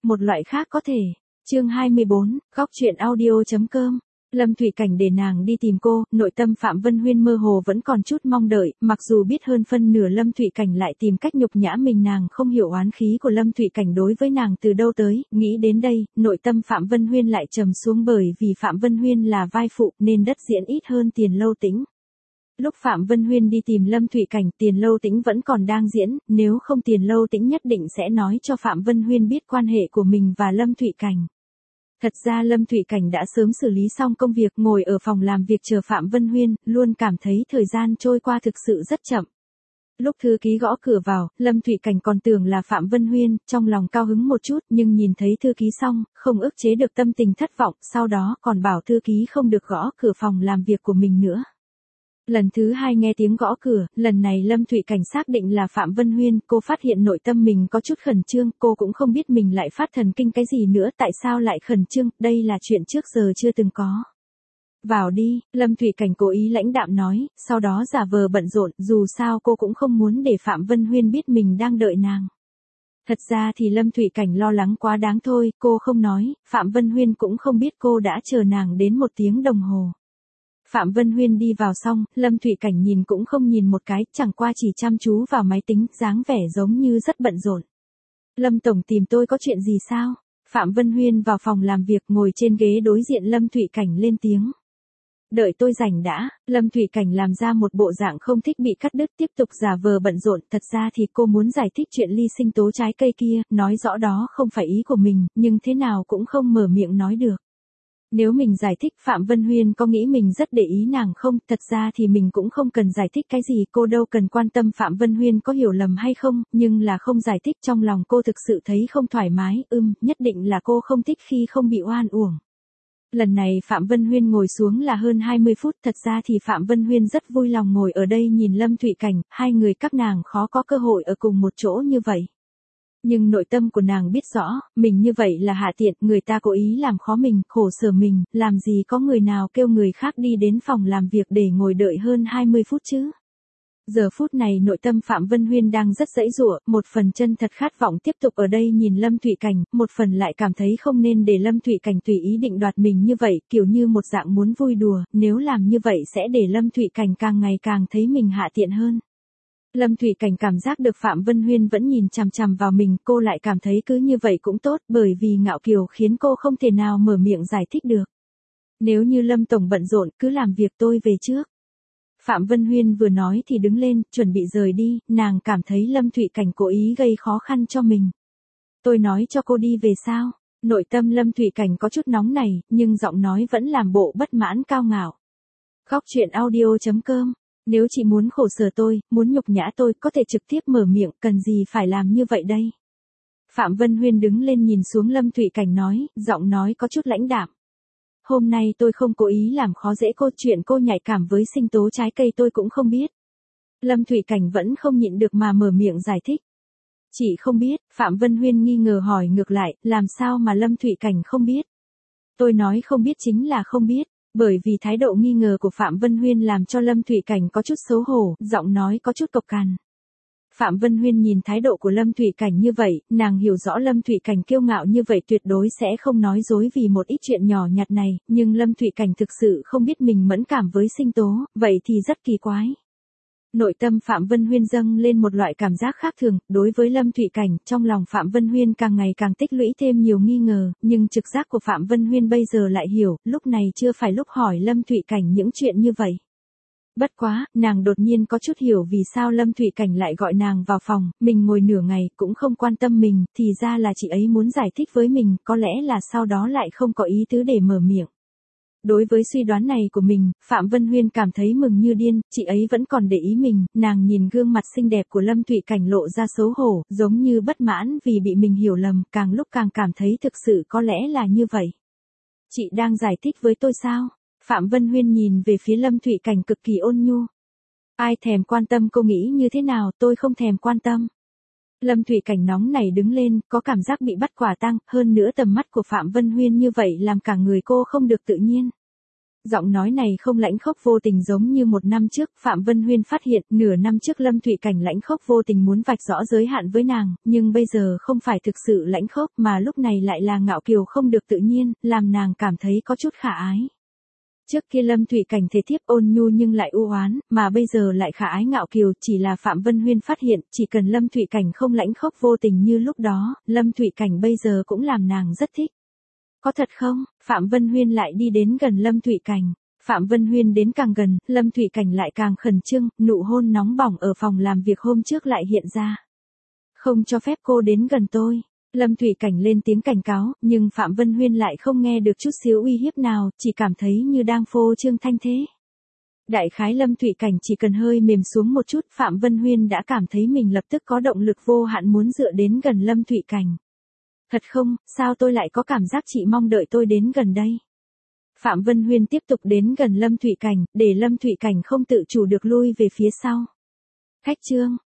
một loại khác có thể. Chương 24, góc truyện audio.com. Lâm Thụy Cảnh để nàng đi tìm cô, nội tâm Phạm Vân Huyên mơ hồ vẫn còn chút mong đợi, mặc dù biết hơn phân nửa Lâm Thụy Cảnh lại tìm cách nhục nhã mình, nàng không hiểu oán khí của Lâm Thụy Cảnh đối với nàng từ đâu tới, nghĩ đến đây, nội tâm Phạm Vân Huyên lại trầm xuống, bởi vì Phạm Vân Huyên là vai phụ nên đất diễn ít hơn Tiền Lâu Tĩnh. Lúc Phạm Vân Huyên đi tìm Lâm Thụy Cảnh, Tiền Lâu Tĩnh vẫn còn đang diễn, nếu không Tiền Lâu Tĩnh nhất định sẽ nói cho Phạm Vân Huyên biết quan hệ của mình và Lâm Thụy Cảnh. Thật ra Lâm Thụy Cảnh đã sớm xử lý xong công việc, ngồi ở phòng làm việc chờ Phạm Vân Huyên, luôn cảm thấy thời gian trôi qua thực sự rất chậm. Lúc thư ký gõ cửa vào, Lâm Thụy Cảnh còn tưởng là Phạm Vân Huyên, trong lòng cao hứng một chút, nhưng nhìn thấy thư ký xong, không ức chế được tâm tình thất vọng, sau đó còn bảo thư ký không được gõ cửa phòng làm việc của mình nữa. Lần thứ hai nghe tiếng gõ cửa, lần này Lâm Thụy Cảnh xác định là Phạm Vân Huyên, cô phát hiện nội tâm mình có chút khẩn trương, cô cũng không biết mình lại phát thần kinh cái gì nữa, tại sao lại khẩn trương, đây là chuyện trước giờ chưa từng có. Vào đi, Lâm Thụy Cảnh cố ý lãnh đạm nói, sau đó giả vờ bận rộn, dù sao cô cũng không muốn để Phạm Vân Huyên biết mình đang đợi nàng. Thật ra thì Lâm Thụy Cảnh lo lắng quá đáng thôi, cô không nói, Phạm Vân Huyên cũng không biết cô đã chờ nàng đến 1 tiếng đồng hồ. Phạm Vân Huyên đi vào xong, Lâm Thụy Cảnh nhìn cũng không nhìn một cái, chẳng qua chỉ chăm chú vào máy tính, dáng vẻ giống như rất bận rộn. Lâm tổng tìm tôi có chuyện gì sao? Phạm Vân Huyên vào phòng làm việc, ngồi trên ghế đối diện Lâm Thụy Cảnh lên tiếng. Đợi tôi rảnh đã, Lâm Thụy Cảnh làm ra một bộ dạng không thích bị cắt đứt, tiếp tục giả vờ bận rộn, thật ra thì cô muốn giải thích chuyện ly sinh tố trái cây kia, nói rõ đó không phải ý của mình, nhưng thế nào cũng không mở miệng nói được. Nếu mình giải thích Phạm Vân Huyên có nghĩ mình rất để ý nàng không, thật ra thì mình cũng không cần giải thích cái gì, cô đâu cần quan tâm Phạm Vân Huyên có hiểu lầm hay không, nhưng là không giải thích trong lòng cô thực sự thấy không thoải mái, nhất định là cô không thích khi không bị oan uổng. Lần này Phạm Vân Huyên ngồi xuống là hơn 20 phút, thật ra thì Phạm Vân Huyên rất vui lòng ngồi ở đây nhìn Lâm Thụy Cảnh, hai người các nàng khó có cơ hội ở cùng một chỗ như vậy. Nhưng nội tâm của nàng biết rõ, mình như vậy là hạ tiện, người ta cố ý làm khó mình, khổ sở mình, làm gì có người nào kêu người khác đi đến phòng làm việc để ngồi đợi hơn 20 phút chứ. Giờ phút này nội tâm Phạm Vân Huyên đang rất giãy giụa, một phần chân thật khát vọng tiếp tục ở đây nhìn Lâm Thụy Cảnh, một phần lại cảm thấy không nên để Lâm Thụy Cảnh tùy ý định đoạt mình như vậy, kiểu như một dạng muốn vui đùa, nếu làm như vậy sẽ để Lâm Thụy Cảnh càng ngày càng thấy mình hạ tiện hơn. Lâm Thụy Cảnh cảm giác được Phạm Vân Huyên vẫn nhìn chằm chằm vào mình, cô lại cảm thấy cứ như vậy cũng tốt, bởi vì ngạo kiều khiến cô không thể nào mở miệng giải thích được. Nếu như Lâm tổng bận rộn, cứ làm việc, tôi về trước. Phạm Vân Huyên vừa nói thì đứng lên, chuẩn bị rời đi, nàng cảm thấy Lâm Thụy Cảnh cố ý gây khó khăn cho mình. Tôi nói cho cô đi về sao? Nội tâm Lâm Thụy Cảnh có chút nóng này, nhưng giọng nói vẫn làm bộ bất mãn cao ngạo. Góc truyện audio.com. Nếu chị muốn khổ sở tôi, muốn nhục nhã tôi, có thể trực tiếp mở miệng, cần gì phải làm như vậy đây? Phạm Vân Huyên đứng lên nhìn xuống Lâm Thụy Cảnh nói, giọng nói có chút lãnh đạm. Hôm nay tôi không cố ý làm khó dễ cô, chuyện cô nhạy cảm với sinh tố trái cây tôi cũng không biết. Lâm Thụy Cảnh vẫn không nhịn được mà mở miệng giải thích. Chị không biết, Phạm Vân Huyên nghi ngờ hỏi ngược lại, làm sao mà Lâm Thụy Cảnh không biết? Tôi nói không biết chính là không biết. Bởi vì thái độ nghi ngờ của Phạm Vân Huyên làm cho Lâm Thụy Cảnh có chút xấu hổ, giọng nói có chút cộc cằn. Phạm Vân Huyên nhìn thái độ của Lâm Thụy Cảnh như vậy, nàng hiểu rõ Lâm Thụy Cảnh kiêu ngạo như vậy tuyệt đối sẽ không nói dối vì một ít chuyện nhỏ nhặt này, nhưng Lâm Thụy Cảnh thực sự không biết mình mẫn cảm với sinh tố, vậy thì rất kỳ quái. Nội tâm Phạm Vân Huyên dâng lên một loại cảm giác khác thường, đối với Lâm Thụy Cảnh, trong lòng Phạm Vân Huyên càng ngày càng tích lũy thêm nhiều nghi ngờ, nhưng trực giác của Phạm Vân Huyên bây giờ lại hiểu, lúc này chưa phải lúc hỏi Lâm Thụy Cảnh những chuyện như vậy. Bất quá, nàng đột nhiên có chút hiểu vì sao Lâm Thụy Cảnh lại gọi nàng vào phòng, mình ngồi nửa ngày cũng không quan tâm mình, thì ra là chị ấy muốn giải thích với mình, có lẽ là sau đó lại không có ý tứ để mở miệng. Đối với suy đoán này của mình, Phạm Vân Huyên cảm thấy mừng như điên, chị ấy vẫn còn để ý mình, nàng nhìn gương mặt xinh đẹp của Lâm Thụy Cảnh lộ ra xấu hổ, giống như bất mãn vì bị mình hiểu lầm, càng lúc càng cảm thấy thực sự có lẽ là như vậy. Chị đang giải thích với tôi sao? Phạm Vân Huyên nhìn về phía Lâm Thụy Cảnh cực kỳ ôn nhu. Ai thèm quan tâm cô nghĩ như thế nào, tôi không thèm quan tâm. Lâm Thụy Cảnh nóng này đứng lên, có cảm giác bị bắt quả tang, hơn nữa tầm mắt của Phạm Vân Huyên như vậy làm cả người cô không được tự nhiên. Giọng nói này không lãnh khốc vô tình giống như một năm trước, Phạm Vân Huyên phát hiện nửa năm trước Lâm Thụy Cảnh lãnh khốc vô tình muốn vạch rõ giới hạn với nàng, nhưng bây giờ không phải thực sự lãnh khốc mà lúc này lại là ngạo kiều không được tự nhiên, làm nàng cảm thấy có chút khả ái. Trước kia Lâm Thụy Cảnh thể thiếp ôn nhu nhưng lại u oán, mà bây giờ lại khả ái ngạo kiều, chỉ là Phạm Vân Huyên phát hiện, chỉ cần Lâm Thụy Cảnh không lãnh khốc vô tình như lúc đó, Lâm Thụy Cảnh bây giờ cũng làm nàng rất thích. Có thật không? Phạm Vân Huyên lại đi đến gần Lâm Thụy Cảnh. Phạm Vân Huyên đến càng gần, Lâm Thụy Cảnh lại càng khẩn trương, nụ hôn nóng bỏng ở phòng làm việc hôm trước lại hiện ra. Không cho phép cô đến gần tôi. Lâm Thụy Cảnh lên tiếng cảnh cáo, nhưng Phạm Vân Huyên lại không nghe được chút xíu uy hiếp nào, chỉ cảm thấy như đang phô trương thanh thế. Đại khái Lâm Thụy Cảnh chỉ cần hơi mềm xuống một chút, Phạm Vân Huyên đã cảm thấy mình lập tức có động lực vô hạn muốn dựa đến gần Lâm Thụy Cảnh. Thật không, sao tôi lại có cảm giác chị mong đợi tôi đến gần đây? Phạm Vân Huyên tiếp tục đến gần Lâm Thụy Cảnh, để Lâm Thụy Cảnh không tự chủ được lui về phía sau. Khách trương,